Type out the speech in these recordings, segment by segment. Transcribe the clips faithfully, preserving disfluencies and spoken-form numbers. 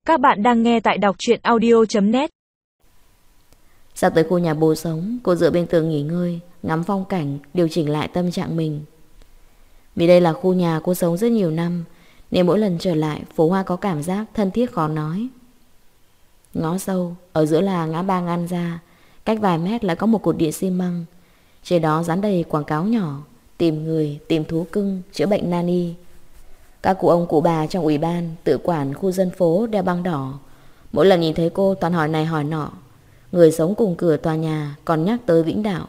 Các bạn đang nghe tại đọc truyện audio chấm net. Ra tới khu nhà bố sống, cô dựa bên tường nghỉ ngơi, ngắm phong cảnh, điều chỉnh lại tâm trạng mình. Vì đây là khu nhà cô sống rất nhiều năm, nên mỗi lần trở lại, phố hoa có cảm giác thân thiết khó nói. Ngõ sâu, ở giữa là ngã ba ngăn ra, cách vài mét lại có một cột điện xi măng. Trên đó dán đầy quảng cáo nhỏ, tìm người, tìm thú cưng, chữa bệnh nani. Các cụ ông cụ bà trong ủy ban, tự quản khu dân phố đeo băng đỏ. Mỗi lần nhìn thấy cô toàn hỏi này hỏi nọ. Người sống cùng cửa tòa nhà còn nhắc tới Vĩnh Đạo.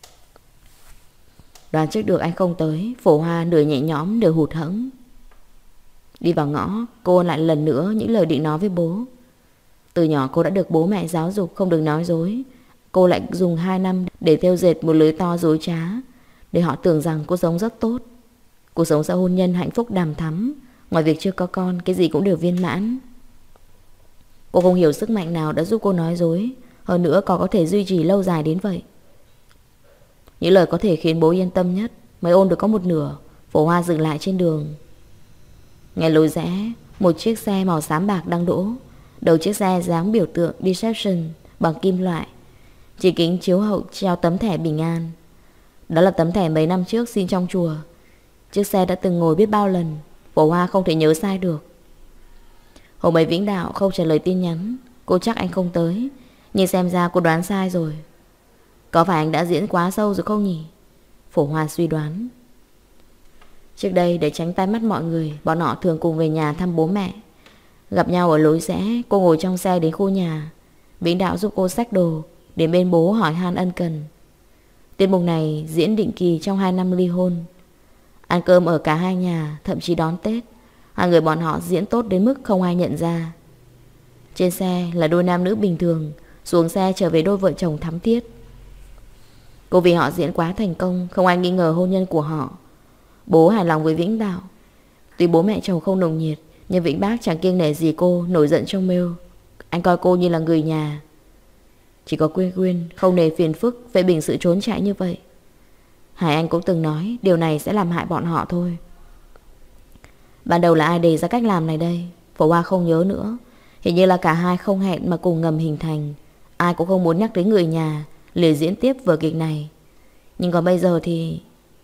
Đoán trước được anh không tới, Phổ Hoa nửa nhẹ nhõm nửa hụt hẫng. Đi vào ngõ, cô lại lần nữa những lời định nói với bố. Từ nhỏ cô đã được bố mẹ giáo dục không được nói dối. Cô lại dùng hai năm để thêu dệt một lưới to dối trá, để họ tưởng rằng cô sống rất tốt. Cuộc sống sau hôn nhân hạnh phúc đằm thắm, ngoài việc chưa có con, cái gì cũng đều viên mãn. Cô không hiểu sức mạnh nào đã giúp cô nói dối, hơn nữa còn có thể duy trì lâu dài đến vậy. Những lời có thể khiến bố yên tâm nhất mới ôn được có một nửa. Phổ Hoa dừng lại trên đường. Ngay lối rẽ, một chiếc xe màu xám bạc đang đỗ. Đầu chiếc xe dáng biểu tượng Deception bằng kim loại, chỉ kính chiếu hậu treo tấm thẻ bình an. Đó là tấm thẻ mấy năm trước xin trong chùa. Chiếc xe đã từng ngồi biết bao lần, Phổ Hoa không thể nhớ sai được. Hôm ấy Vĩnh Đạo không trả lời tin nhắn. Cô chắc anh không tới, nhưng xem ra cô đoán sai rồi. Có phải anh đã diễn quá sâu rồi không nhỉ? Phổ Hoa suy đoán. Trước đây để tránh tai mắt mọi người, bọn họ thường cùng về nhà thăm bố mẹ. Gặp nhau ở lối rẽ, cô ngồi trong xe đến khu nhà. Vĩnh Đạo giúp cô xách đồ, đến bên bố hỏi han ân cần. Tiết mục này diễn định kỳ trong hai năm ly hôn. Ăn cơm ở cả hai nhà, thậm chí đón Tết, hai người bọn họ diễn tốt đến mức không ai nhận ra. Trên xe là đôi nam nữ bình thường, xuống xe trở về đôi vợ chồng thắm thiết. Cô vì họ diễn quá thành công, không ai nghi ngờ hôn nhân của họ. Bố hài lòng với Vĩnh Đạo. Tuy bố mẹ chồng không nồng nhiệt, nhưng Vĩnh Bác chẳng kiêng nể gì cô nổi giận trong mail. Anh coi cô như là người nhà. Chỉ có Quyên Quyên không nề phiền phức phê bình sự trốn chạy như vậy. Hải Anh cũng từng nói điều này sẽ làm hại bọn họ thôi. Ban đầu là ai đề ra cách làm này đây? Phổ Hoa không nhớ nữa. Hình như là cả hai không hẹn mà cùng ngầm hình thành. Ai cũng không muốn nhắc đến người nhà, liền diễn tiếp vở kịch này. Nhưng còn bây giờ thì...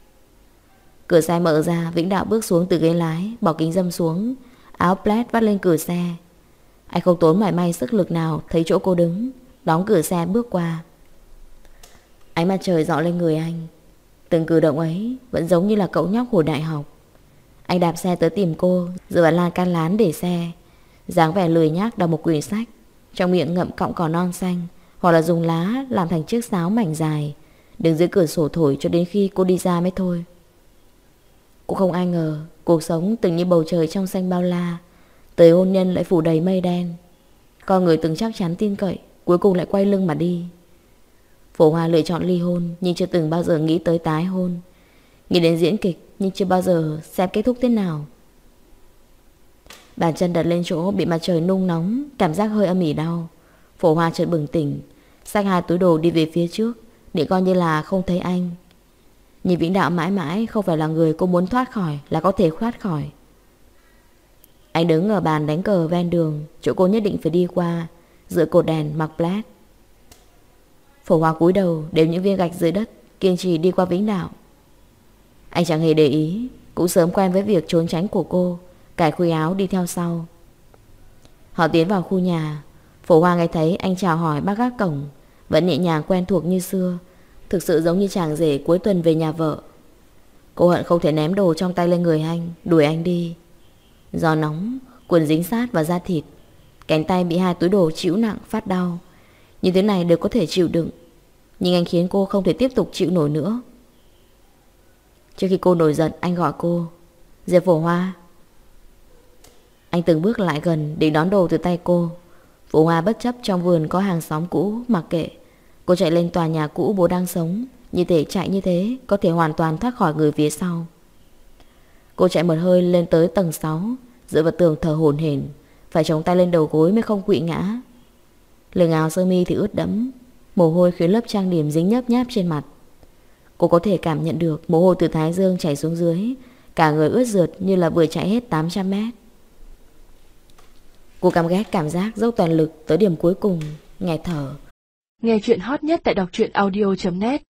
Cửa xe mở ra, Vĩnh Đạo bước xuống từ ghế lái, bỏ kính râm xuống, áo plaid vắt lên cửa xe. Anh không tốn mảy may sức lực nào thấy chỗ cô đứng, đóng cửa xe bước qua. Ánh mặt trời rọi lên người anh. Từng cử động ấy vẫn giống như là cậu nhóc hồi đại học. Anh đạp xe tới tìm cô, dựa vào lan can lán để xe, dáng vẻ lười nhác đọc một quyển sách, trong miệng ngậm cọng cỏ non xanh, hoặc là dùng lá làm thành chiếc sáo mảnh dài, đứng dưới cửa sổ thổi cho đến khi cô đi ra mới thôi. Cô không ai ngờ cuộc sống từng như bầu trời trong xanh bao la, tới hôn nhân lại phủ đầy mây đen. Con người từng chắc chắn tin cậy, cuối cùng lại quay lưng mà đi. Phổ Hoa lựa chọn ly hôn, nhưng chưa từng bao giờ nghĩ tới tái hôn. Nghĩ đến diễn kịch, nhưng chưa bao giờ xem kết thúc thế nào. Bàn chân đặt lên chỗ bị mặt trời nung nóng, cảm giác hơi âm ỉ đau. Phổ Hoa chợt bừng tỉnh, xách hai túi đồ đi về phía trước, để coi như là không thấy anh. Nhìn Vĩnh Đạo mãi mãi không phải là người cô muốn thoát khỏi, là có thể thoát khỏi. Anh đứng ở bàn đánh cờ ven đường, chỗ cô nhất định phải đi qua, giữa cột đèn mặc black. Phổ Hoa cúi đầu đếm những viên gạch dưới đất, kiên trì đi qua Vĩnh Đạo. Anh chẳng hề để ý, cũng sớm quen với việc trốn tránh của cô, cài khuy áo đi theo sau. Họ tiến vào khu nhà. Phổ Hoa nghe thấy anh chào hỏi bác gác cổng, vẫn nhẹ nhàng quen thuộc như xưa, thực sự giống như chàng rể cuối tuần về nhà vợ. Cô hận không thể ném đồ trong tay lên người anh, đuổi anh đi. Gió nóng, quần dính sát vào da thịt, cánh tay bị hai túi đồ chịu nặng phát đau. Như thế này đều có thể chịu đựng, nhưng anh khiến cô không thể tiếp tục chịu nổi nữa. Trước khi cô nổi giận, anh gọi cô. Diệp Phổ Hoa. Anh từng bước lại gần định đón đồ từ tay cô. Phổ Hoa bất chấp trong vườn có hàng xóm cũ, mặc kệ. Cô chạy lên tòa nhà cũ bố đang sống. Như thể chạy như thế có thể hoàn toàn thoát khỏi người phía sau. Cô chạy một hơi lên tới tầng sáu, dựa vào tường thở hổn hển, phải chống tay lên đầu gối mới không quỵ ngã. Lưng áo sơ mi thì ướt đẫm, mồ hôi khiến lớp trang điểm dính nhớp nháp trên mặt. Cô có thể cảm nhận được mồ hôi từ thái dương chảy xuống dưới, cả người ướt rượt như là vừa chạy hết tám trăm mét. Cô căm ghét cảm giác dốc toàn lực tới điểm cuối cùng, nghẹt thở. Nghe chuyện hot nhất tại đọc truyện audio chấm net.